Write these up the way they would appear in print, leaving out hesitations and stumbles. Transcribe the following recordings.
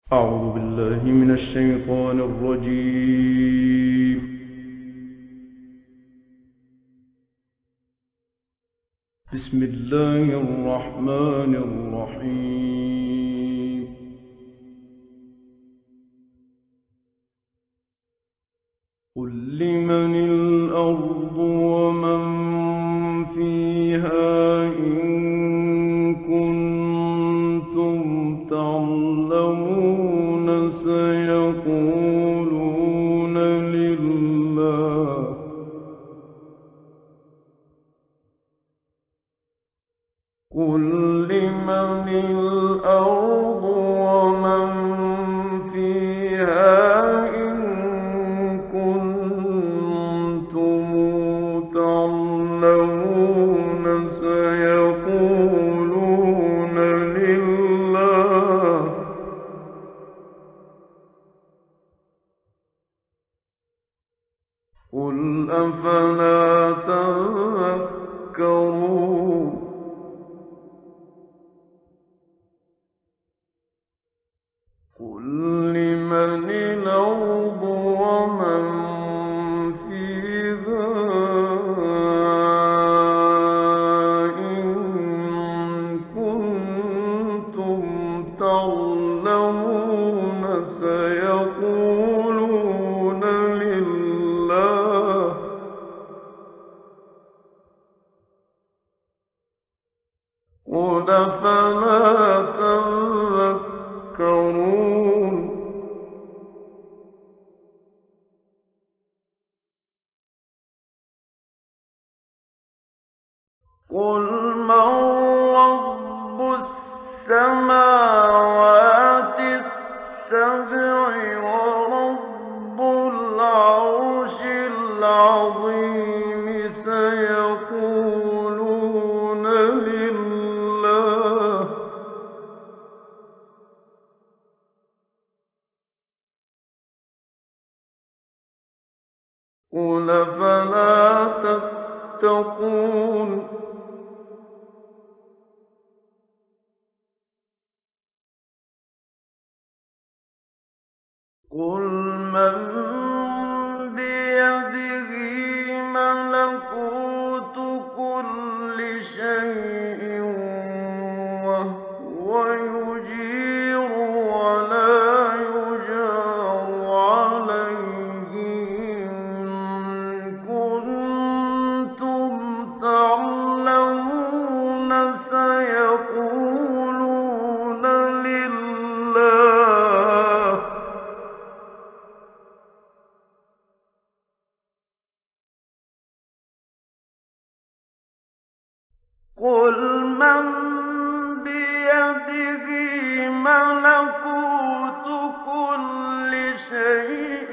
أعوذ بالله من الشيطان الرجيم. بسم الله الرحمن الرحيم. قل لمن الأرض ومن فيها إن كنتم تعلمون سيقولون لله. قل لمن الأرض ومن فيها إن كنتم تعلمون سيقولون لله. قل أفلا تذكرون. قل لمن الأرض ومن فيها إن كنتم تعلمون سيقولون لله. قل أفلا تذكرون. قل من رب السماوات السبع ورب العرش العظيم سيقولون لله. قل أفلا تتقون. قل من بيده ملكوت كل شيء وهو يجير ولا يجار عليه إن كنتم تعلمون سيقولون لله. قل من بيده ملكوت كل شيء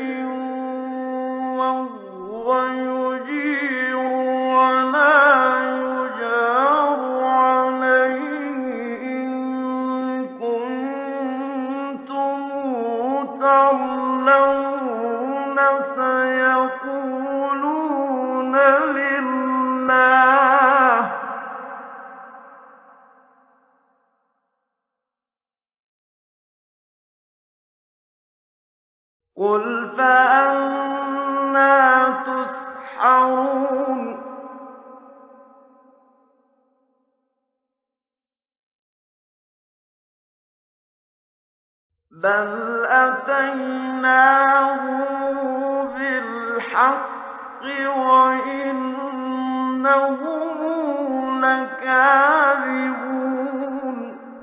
وهو يجير ولا يجار عليه إن كنتم تعلمون سيقولون لله. قل فأنى تسحرون. بل أتيناهم بالحق وإنهم لكاذبون.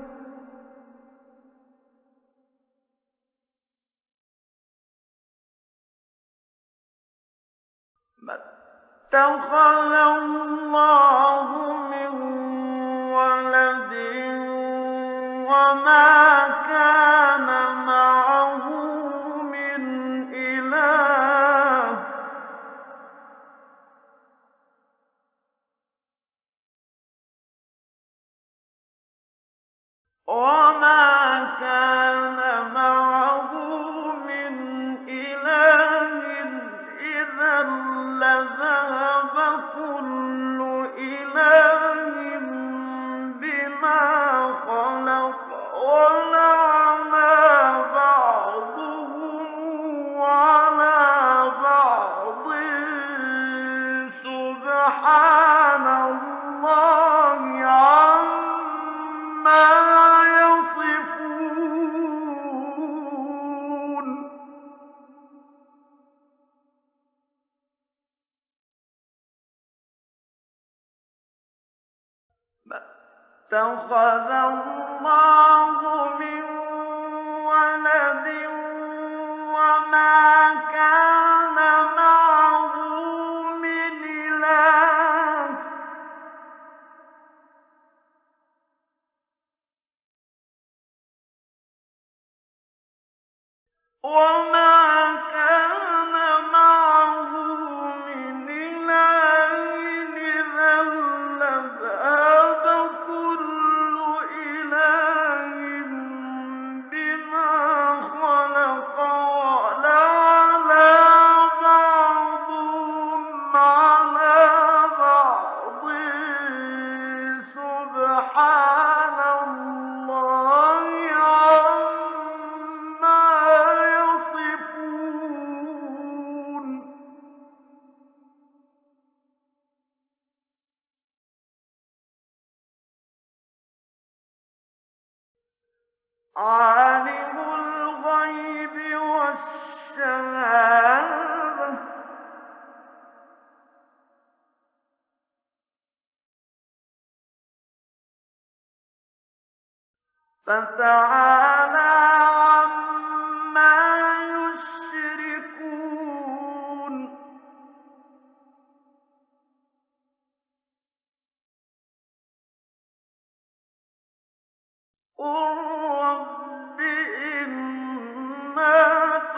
ما اتخذ الله من ولد وما كان معه من إله. وما كان معه من إله إذا لذهب كل إله بما خلق ولعلى اتَّخَذَ اللَّهُ مِن وَلَدٍ وَمَا كَانَ مَعَهُ مِنْ إِلَٰهٍ ۚ إِذًا لَّذَهَبَ كُلُّ إِلَٰهٍ بِمَا خَلَقَ وَلَعَلَا بَعْضُهُمْ عَلَىٰ بَعْضٍ سُبْحَانَ اللَّهِ عَمَّا يَصِفُونَ عَالِمُ الْغَيْبِ وَالشَّهَادَةِ فَتَعَالَىٰ عَمَّا يُشْرِكُونَ قُل رَّبِّ إِمَّا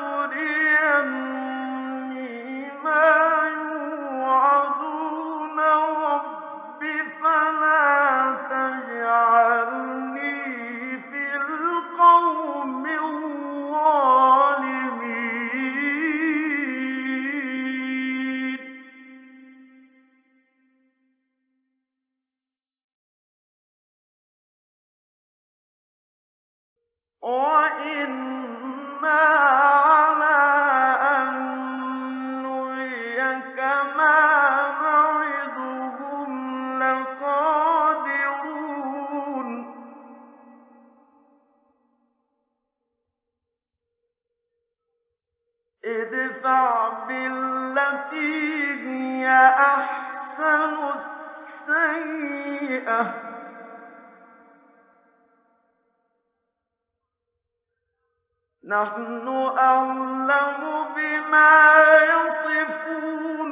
تُرِيَنِّي مَا يُوعَدُونَ رَبِّ فَلَا تَجْعَلْنِي فِي الْقَوْمِ الظَّالِمِينَ وَإِنَّا عَلَىٰ أَن نُّرِيَكَ مَا نَعِدُهُمْ لَقَادِرُونَ ادْفَعْ بِالَّتِي هِيَ أَحْسَنُ السَّيِّئَةَ ۚ نَحْنُ أَعْلَمُ بِمَا يَصِفُونَ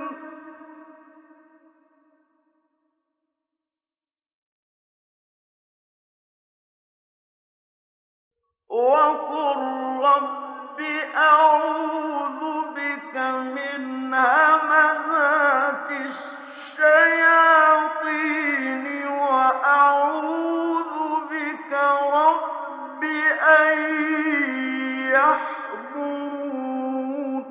وَقُل رَّبِّ أَعُوذُ بِكَ مِنْ هَمَزَاتِ الشَّيَاطِينِ وَأَعُوذُ بِكَ رَبِّ أَن يَحْضُرُونِ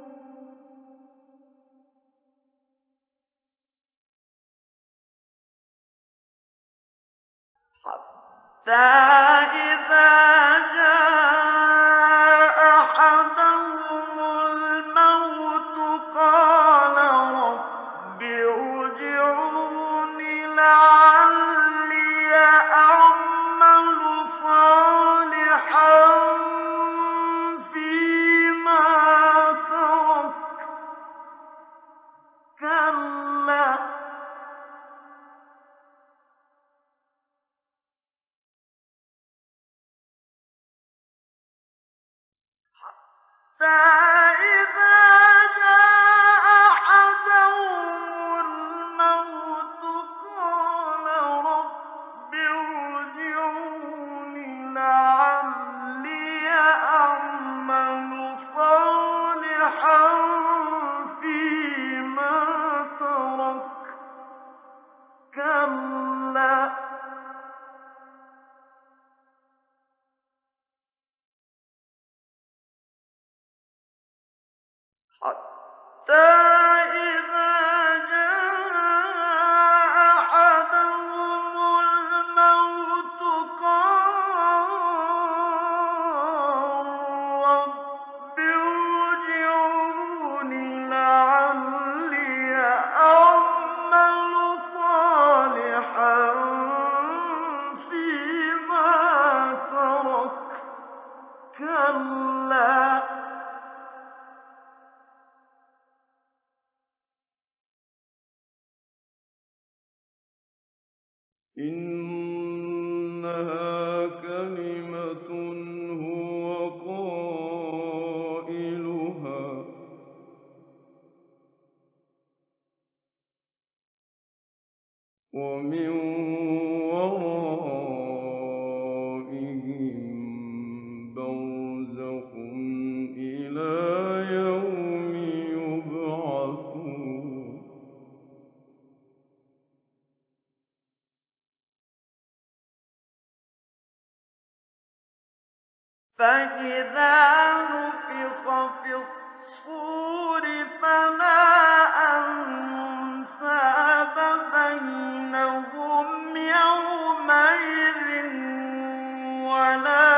حَتَّىٰ إِذَا جَاءَ أَحَدَهُمُ الْمَوْتُ قَالَ رَبِّ ارْجِعُونِ لَعَلِّي أَعْمَلُ صَالِحًا فِيمَا تَرَكْتُ ۚ كَلَّا حَتَّىٰ إِذَا جَاءَ أَحَدَهُمُ الْمَوْتُ قَالَ رَبِّ ارْجِعُونِ لَعَلِّي أَعْمَلُ صَالِحًا فِيمَا تَرَكْتُ ۚ كَلَّا حَتَّىٰ إِذَا جَاءَ أَحَدَهُمُ الْمَوْتُ قَالَ رَبِّ ارْجِعُونِ لَعَلِّي أَعْمَلُ صَالِحًا فِيمَا تَرَكْتُ ۚ كَلَّا إِنَّهَا فإذا نفخ في الصور فلا أنساب بينهم يومئذ ولا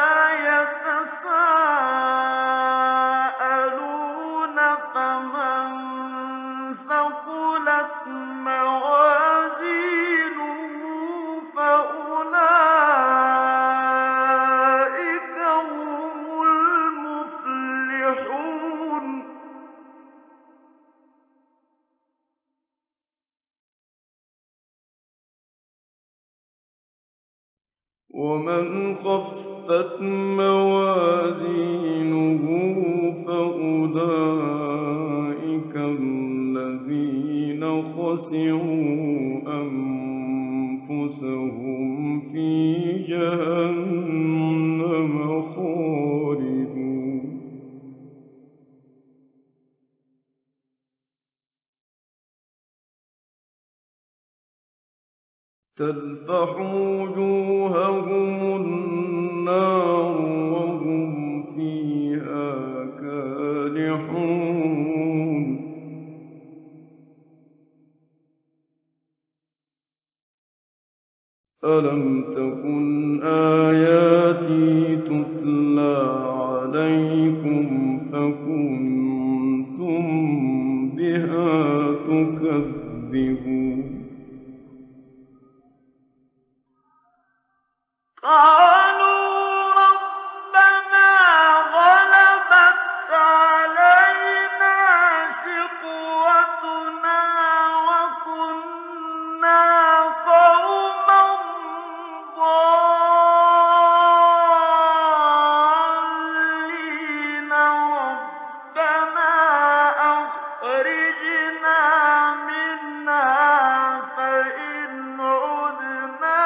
يتساءلون فمن ثقلت موازينه فأولئك هم المفلحون ومن خفت موازينه فأولئك الذين خسروا أنفسهم في جهنم خالدون تلفح وجوههم النار وهم فيها كالحون ألم تكن آياتي تتلى عليكم فكنتم بها تكذبون قالوا ربنا غلبت علينا شقوتنا وكنا قوما ضالين ربنا أخرجنا منها فإن عدنا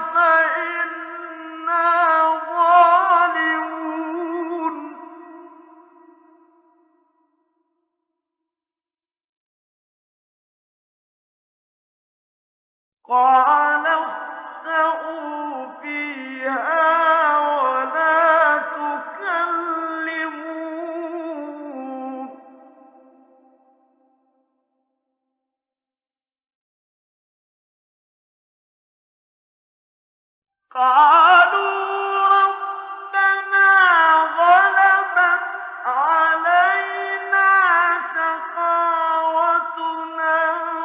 فإنا ظالمون قال اخسئوا فيها ولا تكلمون قالوا ربنا غلبت علينا شقاوتنا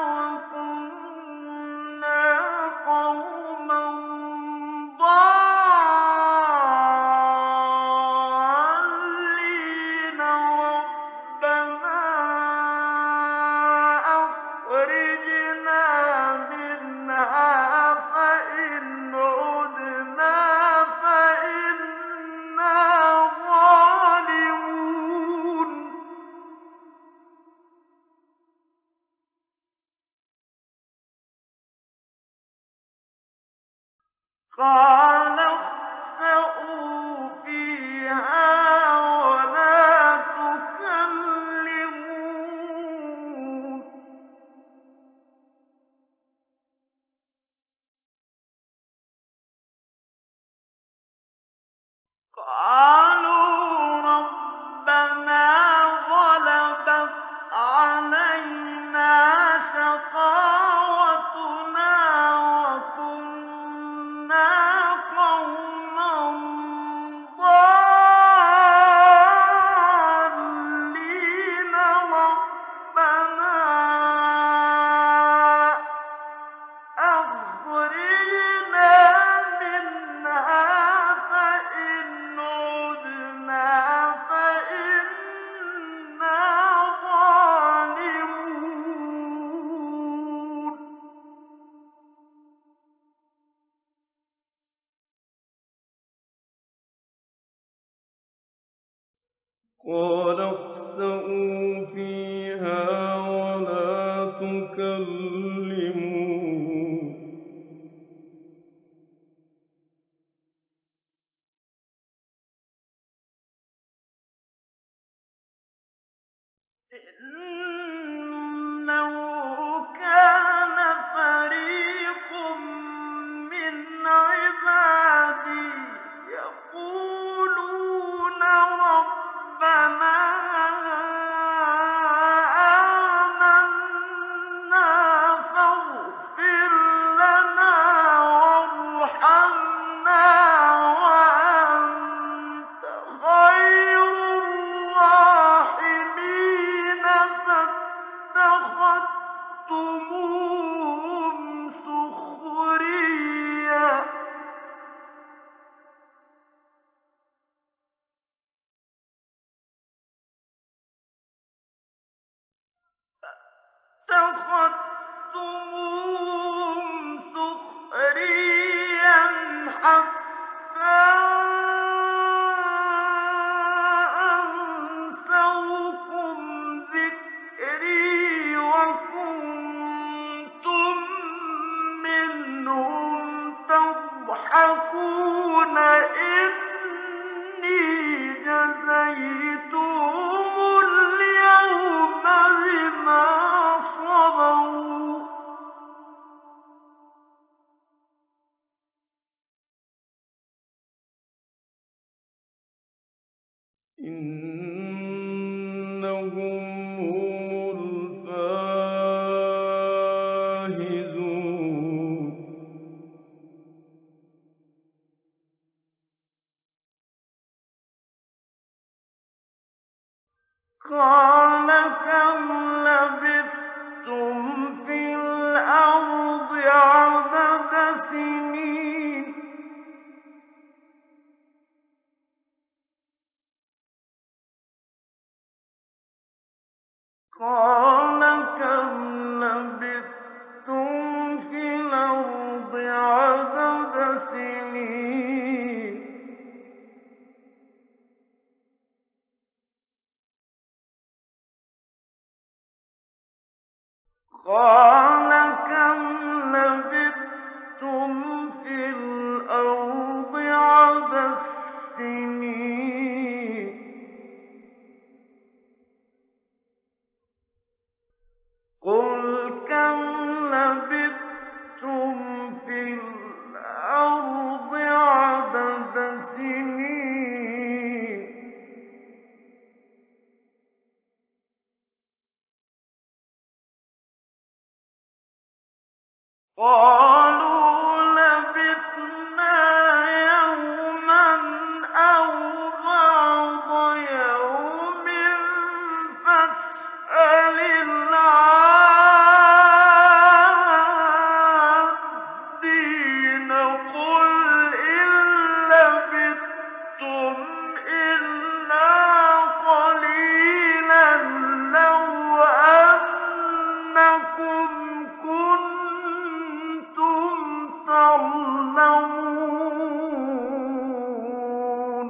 وكنا قوما ضالين ربنا أخرجنا منها فإن عدنا فإنا ظالمون قال اخسئوا فيها ولا تكلمون قالوا ربنا غلبت علينا شقاوتنا وكنا قوما ضالين ربنا أخرجنا منها فإن عدنا فإنا ظالمون قال اخسئوا فيها ولا تكلمون إنه كان فريق من عبادي يقولون اتَّخَذْتُمُوهُمْ سُخْرِيًّا حَتَّىٰ أَنسَوْكُمْ ذِكْرِي وَكُنتُم مِّنْهُمْ تَضْحَكُونَ إِنِّي جَزَيْتُهُمُ الْيَوْمَ بِمَا صَبَرُوا إِنَّهُمْ هُمُ الْفَائِزُونَ قَالَ كَمْ لَبِثْتُمْ فِي الْأَرْضِ عَدَدَ سِنِينَ قَالَ كَمْ لَبِثْتُمْ فِي الْأَرْضِ عَدَدَ سِنِينَ قَالَ كَمْ لَبِثْتُمْ فِي الْأَرْضِ عَدَدَ سِنِينَ قُلْ كَمْ لَبِثْتُمْ فِي الْأَرْضِ عَدَدَ سِنِينَ قَالُوا لَبِثْنَا يَوْمًا أَوْ بَعْضَ يَوْمٍ فَاسْأَلِ الْعَادِّينَ قُلْ إِن لَّبِثْتُمْ إِلَّا قَلِيلًا لَّوْ أَنَّكُمْ كُنتُمْ تَعْلَمُونَ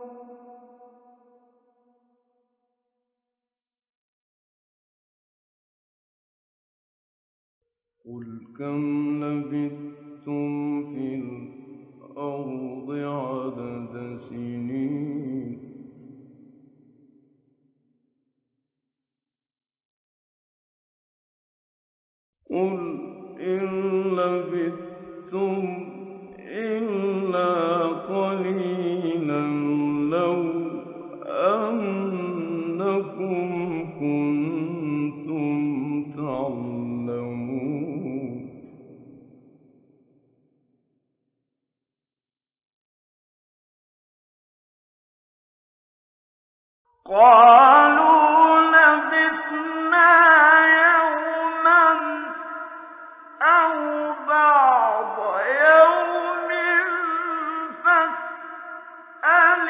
قُلْ كَمْ لَبِثْتُمْ فِي الْأَرْضِ عَدَدَ سِنِينَ قُلْ إِن لَّبِثْتُمْ إِلَّا قَلِيلًا لَّوْ أَنَّكُمْ كُنتُمْ تَعْلَمُونَ قَالُوا لَبِثْنَا يَوْمًا أَوْ بَعْضَ يَوْمٍ فَاسْأَلِ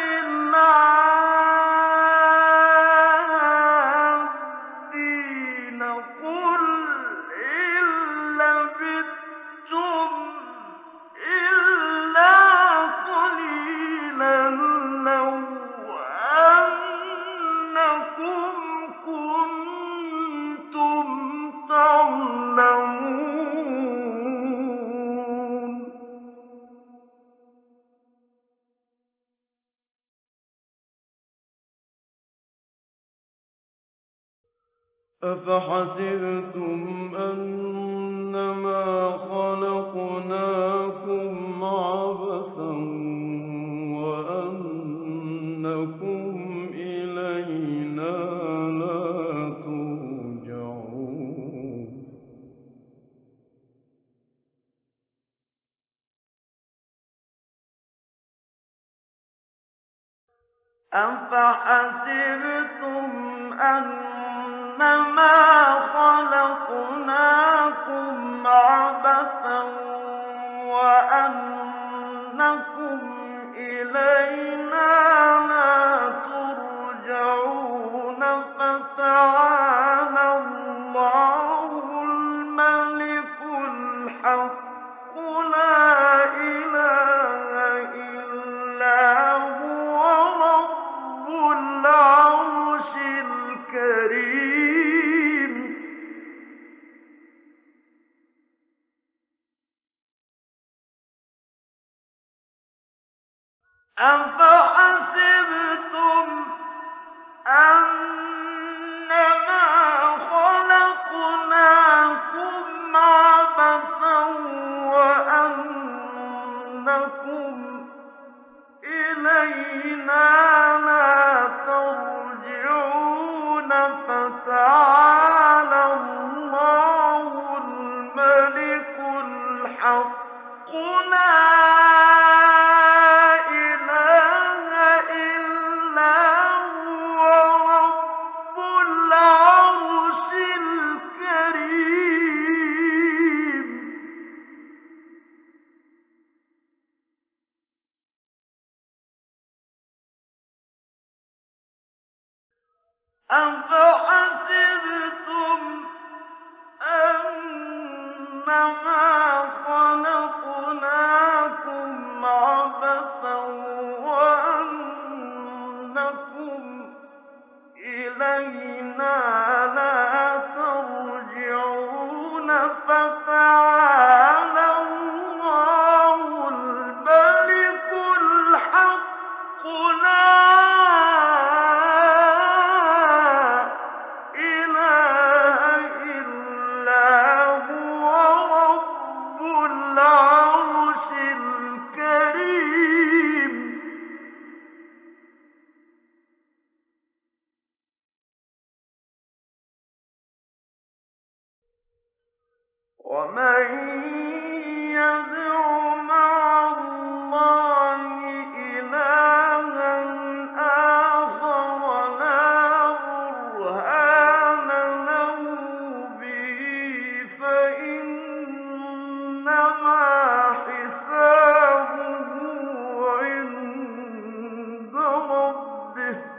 الْعَادِّينَ قُلْ إِن لَّبِثْتُمْ إِلَّا قَلِيلًا لَّوْ أَنَّكُمْ كُنتُمْ تَعْلَمُونَ أَفَحَسِبْتُمْ أَنَّمَا خَلَقْنَاكُمْ عَبَثًا وَأَنَّكُمْ إِلَيْنَا لَا تُرْجَعُونَ أَفَحَسِبْتُمْ أَنَّمَا خَلَقْنَاكُمْ عَبَثًا وَأَنَّكُمْ إِلَيْنَا لَا تُرْجَعُونَ فَتَعَالَى اللَّهُ أَفَحَسِبْتُمْ أَنَّمَا خَلَقْنَاكُمْ عَبَثًا وَأَنَّكُمْ إِلَيْنَا لَا تَرْجِعُونَ فَتَعَالَى اللَّهُ الْمَلِكُ الْحَقُّ لَا إِلَٰهَ إِلَّا هُوَ رَبُّ الْعَرْشِ الْكَرِيمِ وَمَن يَدْعُ مَعَ اللَّهِ إِلَٰهًا آخَرَ لَا بُرْهَانَ لَهُ بِهِ فَإِنَّمَا حِسَابُهُ عِندَ رَبِّهِ ۚ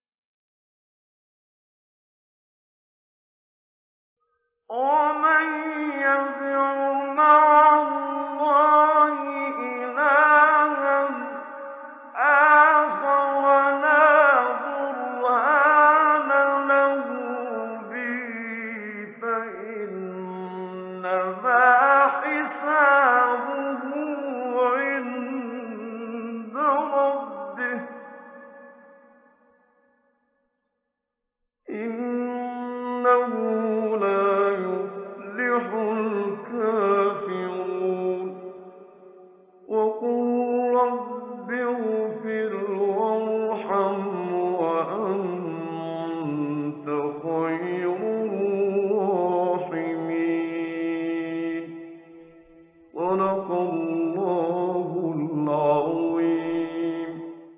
وَمَن